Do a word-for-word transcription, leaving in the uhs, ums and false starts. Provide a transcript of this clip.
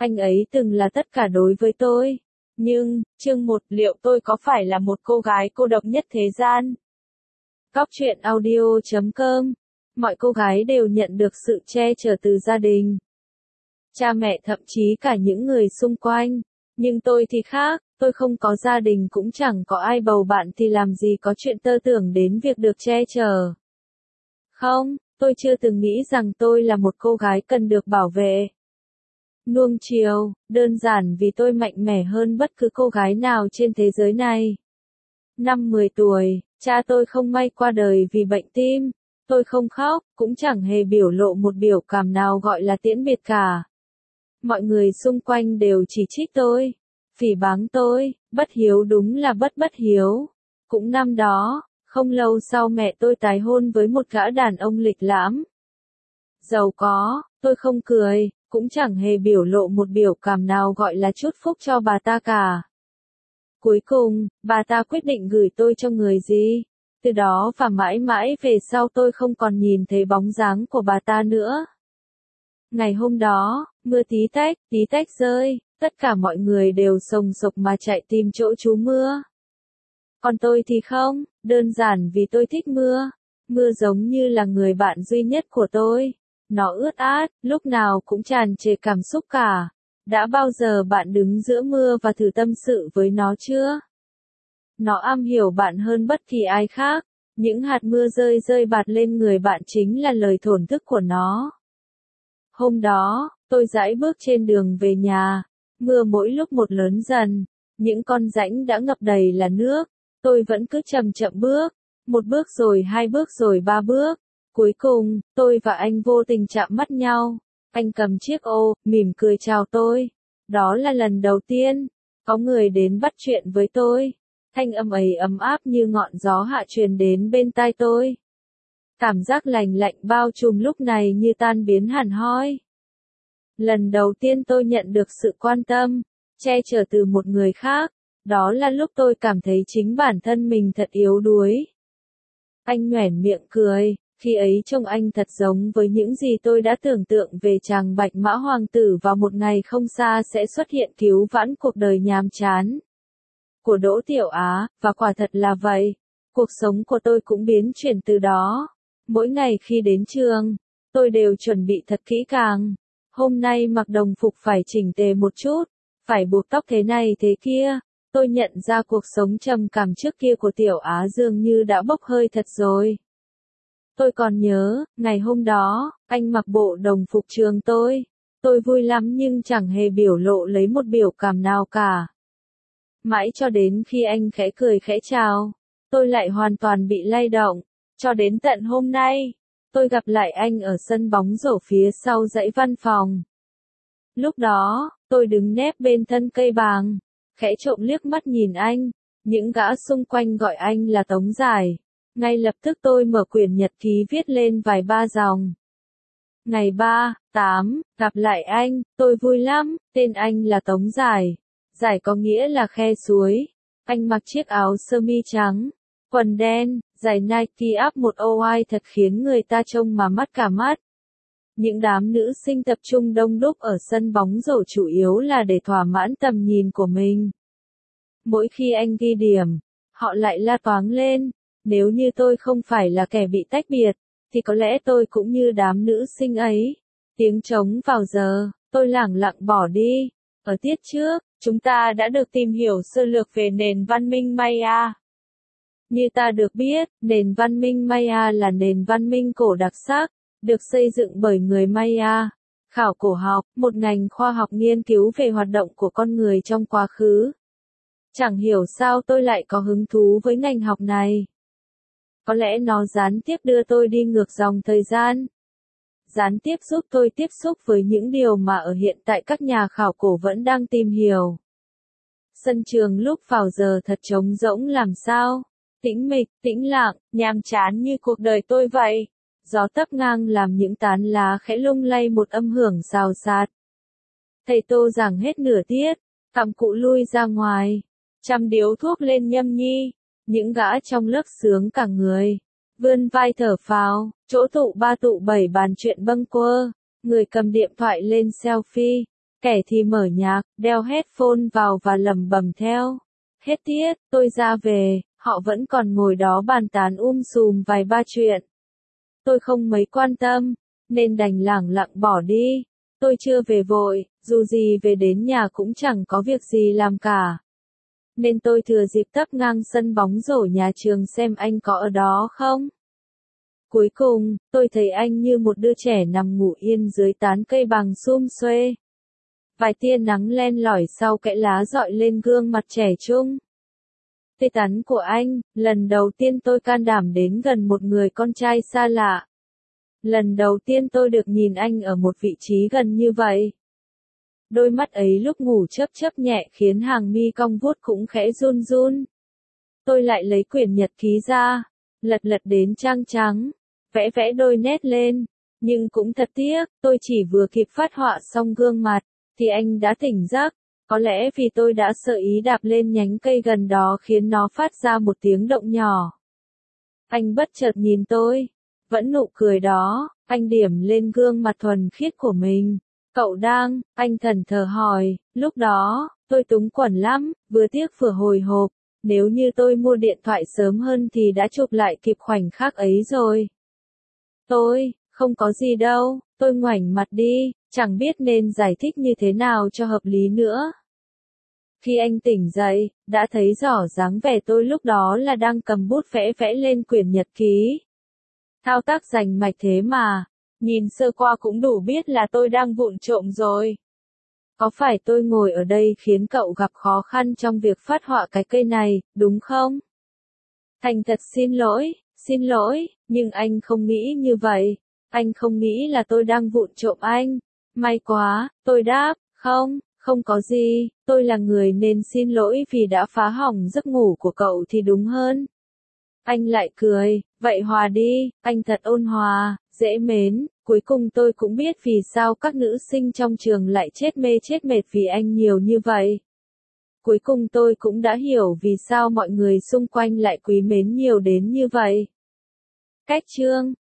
Anh ấy từng là tất cả đối với tôi. Nhưng, chương một, liệu tôi có phải là một cô gái cô độc nhất thế gian? Góc truyện audio chấm com. Mọi cô gái đều nhận được sự che chở từ gia đình, cha mẹ, thậm chí cả những người xung quanh. Nhưng tôi thì khác, tôi không có gia đình cũng chẳng có ai bầu bạn thì làm gì có chuyện tơ tưởng đến việc được che chở. Không, tôi chưa từng nghĩ rằng tôi là một cô gái cần được bảo vệ, nuông chiều, đơn giản vì tôi mạnh mẽ hơn bất cứ cô gái nào trên thế giới này. Năm mười tuổi, cha tôi không may qua đời vì bệnh tim. Tôi không khóc, cũng chẳng hề biểu lộ một biểu cảm nào gọi là tiễn biệt cả. Mọi người xung quanh đều chỉ trích tôi, phỉ báng tôi, bất hiếu, đúng là bất bất hiếu. Cũng năm đó, không lâu sau mẹ tôi tái hôn với một gã đàn ông lịch lãm, giàu có. Tôi không cười, cũng chẳng hề biểu lộ một biểu cảm nào gọi là chúc phúc cho bà ta cả. Cuối cùng, bà ta quyết định gửi tôi cho người gì. Từ đó và mãi mãi về sau tôi không còn nhìn thấy bóng dáng của bà ta nữa. Ngày hôm đó, mưa tí tách, tí tách rơi, tất cả mọi người đều sồng sộc mà chạy tìm chỗ trú mưa. Còn tôi thì không, đơn giản vì tôi thích mưa. Mưa giống như là người bạn duy nhất của tôi. Nó ướt át, lúc nào cũng tràn trề cảm xúc cả. Đã bao giờ bạn đứng giữa mưa và thử tâm sự với nó chưa? Nó am hiểu bạn hơn bất kỳ ai khác. Những hạt mưa rơi rơi bạt lên người bạn chính là lời thổn thức của nó. Hôm đó, tôi dãi bước trên đường về nhà. Mưa mỗi lúc một lớn dần. Những con rãnh đã ngập đầy là nước. Tôi vẫn cứ chậm chậm bước. Một bước rồi hai bước rồi ba bước. Cuối cùng, tôi và anh vô tình chạm mắt nhau. Anh cầm chiếc ô, mỉm cười chào tôi. Đó là lần đầu tiên có người đến bắt chuyện với tôi. Thanh âm ấy ấm áp như ngọn gió hạ truyền đến bên tai tôi. Cảm giác lành lạnh bao trùm lúc này như tan biến hẳn hoi. Lần đầu tiên tôi nhận được sự quan tâm, che chở từ một người khác. Đó là lúc tôi cảm thấy chính bản thân mình thật yếu đuối. Anh nhoẻn miệng cười. Khi ấy trông anh thật giống với những gì tôi đã tưởng tượng về chàng bạch mã hoàng tử vào một ngày không xa sẽ xuất hiện cứu vãn cuộc đời nhàm chán của Đỗ Tiểu Á, và quả thật là vậy. Cuộc sống của tôi cũng biến chuyển từ đó. Mỗi ngày khi đến trường, tôi đều chuẩn bị thật kỹ càng. Hôm nay mặc đồng phục phải chỉnh tề một chút, phải buộc tóc thế này thế kia. Tôi nhận ra cuộc sống trầm cảm trước kia của Tiểu Á dường như đã bốc hơi thật rồi. Tôi còn nhớ, ngày hôm đó, anh mặc bộ đồng phục trường tôi. Tôi vui lắm nhưng chẳng hề biểu lộ lấy một biểu cảm nào cả. Mãi cho đến khi anh khẽ cười khẽ chào, tôi lại hoàn toàn bị lay động. Cho đến tận hôm nay, tôi gặp lại anh ở sân bóng rổ phía sau dãy văn phòng. Lúc đó, tôi đứng nép bên thân cây bàng, khẽ trộm liếc mắt nhìn anh. Những gã xung quanh gọi anh là Tống Giải. Ngay lập tức tôi mở quyển nhật ký viết lên vài ba dòng. Ngày ba, tám, gặp lại anh, tôi vui lắm, tên anh là Tống Giải. Giải có nghĩa là khe suối. Anh mặc chiếc áo sơ mi trắng, quần đen, giày Nike áp một ô ai thật khiến người ta trông mà mắt cả mắt. Những đám nữ sinh tập trung đông đúc ở sân bóng rổ chủ yếu là để thỏa mãn tầm nhìn của mình. Mỗi khi anh ghi điểm, họ lại la toáng lên. Nếu như tôi không phải là kẻ bị tách biệt, thì có lẽ tôi cũng như đám nữ sinh ấy. Tiếng trống vào giờ, tôi lẳng lặng bỏ đi. Ở tiết trước, chúng ta đã được tìm hiểu sơ lược về nền văn minh Maya. Như ta được biết, nền văn minh Maya là nền văn minh cổ đặc sắc, được xây dựng bởi người Maya. Khảo cổ học, một ngành khoa học nghiên cứu về hoạt động của con người trong quá khứ. Chẳng hiểu sao tôi lại có hứng thú với ngành học này. Có lẽ nó gián tiếp đưa tôi đi ngược dòng thời gian. Gián tiếp giúp tôi tiếp xúc với những điều mà ở hiện tại các nhà khảo cổ vẫn đang tìm hiểu. Sân trường lúc vào giờ thật trống rỗng làm sao. Tĩnh mịch, tĩnh lặng, nhàm chán như cuộc đời tôi vậy. Gió tấp ngang làm những tán lá khẽ lung lay một âm hưởng xào xạc. Thầy Tô giảng hết nửa tiết, cặm cụi lui ra ngoài, chăm điếu thuốc lên nhâm nhi. Những gã trong lớp sướng cả người, vươn vai thở phào. Chỗ tụ ba tụ bảy bàn chuyện bâng quơ, người cầm điện thoại lên selfie, Kẻ thì mở nhạc, đeo headphone vào và lẩm bẩm theo. Hết tiết, tôi ra về, họ vẫn còn ngồi đó bàn tán um sùm vài ba chuyện. Tôi không mấy quan tâm, nên đành lẳng lặng bỏ đi. Tôi chưa về vội, dù gì về đến nhà cũng chẳng có việc gì làm cả. Nên tôi thừa dịp tấp ngang sân bóng rổ nhà trường xem anh có ở đó không. Cuối cùng, tôi thấy anh như một đứa trẻ nằm ngủ yên dưới tán cây bằng sum xuê. Vài tia nắng len lỏi sau kẽ lá dọi lên gương mặt trẻ trung. Tê tắn của anh, lần đầu tiên tôi can đảm đến gần một người con trai xa lạ. Lần đầu tiên tôi được nhìn anh ở một vị trí gần như vậy. Đôi mắt ấy lúc ngủ chớp chớp nhẹ khiến hàng mi cong vuốt cũng khẽ run run. Tôi lại lấy quyển nhật ký ra, lật lật đến trang trắng, vẽ vẽ đôi nét lên. Nhưng cũng thật tiếc, tôi chỉ vừa kịp phát họa xong gương mặt, thì anh đã tỉnh giấc. Có lẽ vì tôi đã sợ ý đạp lên nhánh cây gần đó khiến nó phát ra một tiếng động nhỏ. Anh bất chợt nhìn tôi, vẫn nụ cười đó, anh điểm lên gương mặt thuần khiết của mình. Cậu đang, anh thẫn thờ hỏi, lúc đó, tôi túng quẫn lắm, vừa tiếc vừa hồi hộp. Nếu như tôi mua điện thoại sớm hơn thì đã chụp lại kịp khoảnh khắc ấy rồi. Tôi, không có gì đâu, tôi ngoảnh mặt đi, chẳng biết nên giải thích như thế nào cho hợp lý nữa. Khi anh tỉnh dậy, đã thấy rõ dáng vẻ tôi lúc đó là đang cầm bút vẽ vẽ lên quyển nhật ký. Thao tác rành mạch thế mà, nhìn sơ qua cũng đủ biết là tôi đang vụng trộm rồi. Có phải tôi ngồi ở đây khiến cậu gặp khó khăn trong việc phát họa cái cây này, đúng không? Thành thật xin lỗi, xin lỗi, nhưng anh không nghĩ như vậy. Anh không nghĩ là tôi đang vụng trộm anh. May quá, tôi đáp, không, không có gì, tôi là người nên xin lỗi vì đã phá hỏng giấc ngủ của cậu thì đúng hơn. Anh lại cười, vậy hòa đi, anh thật ôn hòa, dễ mến. Cuối cùng tôi cũng biết vì sao các nữ sinh trong trường lại chết mê chết mệt vì anh nhiều như vậy. Cuối cùng tôi cũng đã hiểu vì sao mọi người xung quanh lại quý mến nhiều đến như vậy. Cách chương